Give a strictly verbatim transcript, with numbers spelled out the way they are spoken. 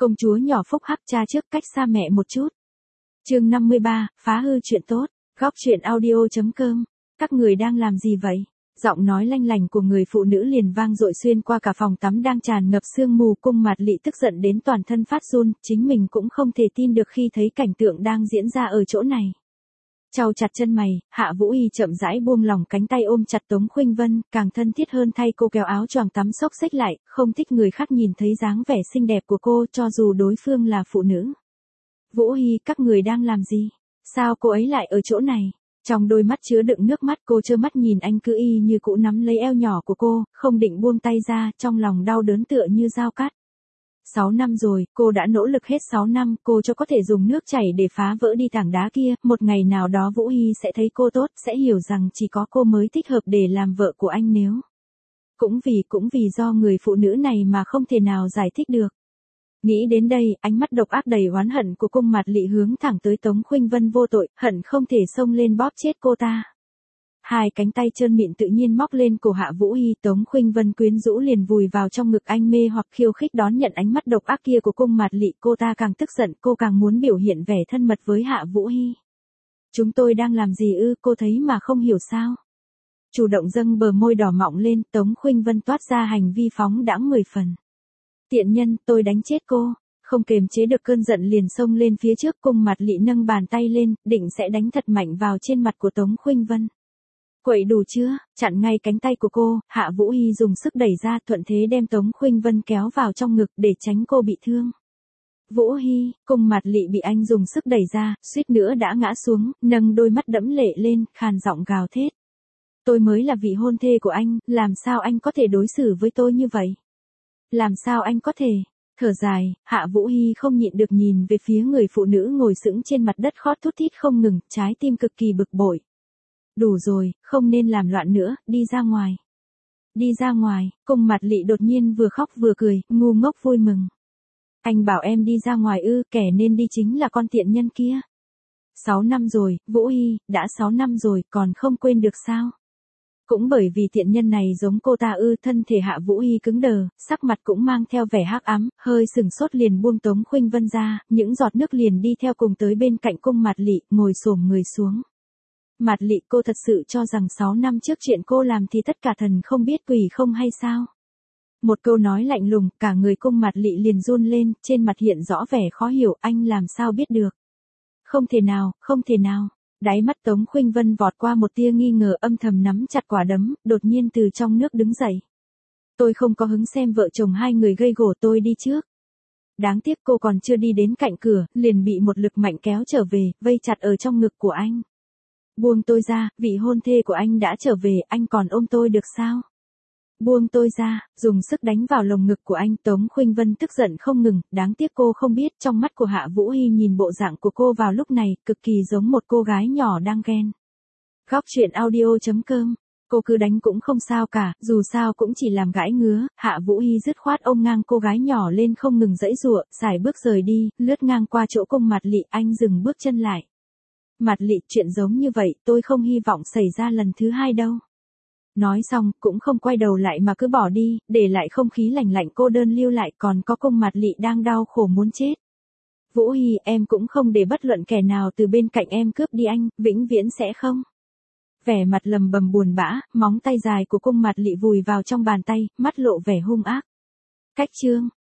Công chúa nhỏ phúc hắc cha trước cách xa mẹ một chút. Chương năm mươi ba, phá hư chuyện tốt. Góc truyện audio chấm com. Các người đang làm gì vậy? Giọng nói lanh lành của người phụ nữ liền vang dội xuyên qua cả phòng tắm đang tràn ngập sương mù. Cung Mạt Lị tức giận đến toàn thân phát run, chính mình cũng không thể tin được khi thấy cảnh tượng đang diễn ra ở chỗ này. Chau chặt chân mày, Hạ Vũ Hi chậm rãi buông lỏng cánh tay ôm chặt Tống Khuynh Vân, càng thân thiết hơn thay cô kéo áo choàng tắm xốc xếch lại, không thích người khác nhìn thấy dáng vẻ xinh đẹp của cô cho dù đối phương là phụ nữ. Vũ Hi, các người đang làm gì? Sao cô ấy lại ở chỗ này? Trong đôi mắt chứa đựng nước mắt cô trơ mắt nhìn anh cứ y như cũ nắm lấy eo nhỏ của cô, không định buông tay ra, trong lòng đau đớn tựa như dao cắt. Sáu năm rồi, cô đã nỗ lực hết sáu năm, cô cho có thể dùng nước chảy để phá vỡ đi tảng đá kia, một ngày nào đó Vũ Hi sẽ thấy cô tốt, sẽ hiểu rằng chỉ có cô mới thích hợp để làm vợ của anh nếu. Cũng vì, cũng vì do người phụ nữ này mà không thể nào giải thích được. Nghĩ đến đây, ánh mắt độc ác đầy oán hận của Cung Mạt Lị hướng thẳng tới Tống Khuynh Vân vô tội, hận không thể xông lên bóp chết cô ta. Hai cánh tay trơn mịn tự nhiên móc lên cổ Hạ Vũ Hi, Tống Khuynh Vân quyến rũ liền vùi vào trong ngực anh mê hoặc khiêu khích đón nhận ánh mắt độc ác kia của Cung Mạt Lị, cô ta càng tức giận, cô càng muốn biểu hiện vẻ thân mật với Hạ Vũ Hi. Chúng tôi đang làm gì ư, cô thấy mà không hiểu sao? Chủ động dâng bờ môi đỏ mọng lên, Tống Khuynh Vân toát ra hành vi phóng đãng mười phần. Tiện nhân, tôi đánh chết cô. Không kềm chế được cơn giận liền xông lên phía trước. Cung Mạt Lị nâng bàn tay lên, định sẽ đánh thật mạnh vào trên mặt của Tống Khuynh Vân. Quậy đủ chưa? Chặn ngay cánh tay của cô, Hạ Vũ Hi dùng sức đẩy ra, thuận thế đem Tống Khuynh Vân kéo vào trong ngực để tránh cô bị thương. Vũ Hi, Cung Mạt Lị bị anh dùng sức đẩy ra, suýt nữa đã ngã xuống, nâng đôi mắt đẫm lệ lên, khàn giọng gào thét. Tôi mới là vị hôn thê của anh, làm sao anh có thể đối xử với tôi như vậy? Làm sao anh có thể? Thở dài, Hạ Vũ Hi không nhịn được nhìn về phía người phụ nữ ngồi sững trên mặt đất khót thút thít không ngừng, trái tim cực kỳ bực bội. Đủ rồi, không nên làm loạn nữa, đi ra ngoài. Đi ra ngoài, Cung Mạt Lị đột nhiên vừa khóc vừa cười, ngu ngốc vui mừng. Anh bảo em đi ra ngoài ư, kẻ nên đi chính là con tiện nhân kia. Sáu năm rồi, Vũ Hi, đã sáu năm rồi, còn không quên được sao? Cũng bởi vì tiện nhân này giống cô ta ư, thân thể Hạ Vũ Hi cứng đờ, sắc mặt cũng mang theo vẻ hắc ám, hơi sừng sốt liền buông Tống Khuynh Vân ra, những giọt nước liền đi theo cùng tới bên cạnh Cung Mạt Lị, ngồi xổm người xuống. Mạt Lị, cô thật sự cho rằng sáu năm trước chuyện cô làm thì tất cả thần không biết quỷ không hay sao? Một câu nói lạnh lùng, cả người Cung Mạt Lị liền run lên, trên mặt hiện rõ vẻ khó hiểu, anh làm sao biết được? Không thể nào, không thể nào. Đáy mắt Tống Khuynh Vân vọt qua một tia nghi ngờ, âm thầm nắm chặt quả đấm, đột nhiên từ trong nước đứng dậy. Tôi không có hứng xem vợ chồng hai người gây gổ, tôi đi trước. Đáng tiếc cô còn chưa đi đến cạnh cửa, liền bị một lực mạnh kéo trở về, vây chặt ở trong ngực của anh. Buông tôi ra, vị hôn thê của anh đã trở về, anh còn ôm tôi được sao? Buông tôi ra, dùng sức đánh vào lồng ngực của anh. Tống Khuynh Vân tức giận không ngừng, đáng tiếc cô không biết trong mắt của Hạ Vũ Hi nhìn bộ dạng của cô vào lúc này, cực kỳ giống một cô gái nhỏ đang ghen. Góc truyện audio chấm com. Cô cứ đánh cũng không sao cả, dù sao cũng chỉ làm gãi ngứa. Hạ Vũ Hi dứt khoát ôm ngang cô gái nhỏ lên không ngừng giãy giụa, sải bước rời đi, lướt ngang qua chỗ Cung Mạt Lị, anh dừng bước chân lại. Mạt Lị, chuyện giống như vậy, tôi không hy vọng xảy ra lần thứ hai đâu. Nói xong, cũng không quay đầu lại mà cứ bỏ đi, để lại không khí lạnh lạnh cô đơn lưu lại, còn có Cung Mạt Lị đang đau khổ muốn chết. Vũ Hi, em cũng không để bất luận kẻ nào từ bên cạnh em cướp đi anh, vĩnh viễn sẽ không. Vẻ mặt lầm bầm buồn bã, móng tay dài của Cung Mạt Lị vùi vào trong bàn tay, mắt lộ vẻ hung ác. Cách chương.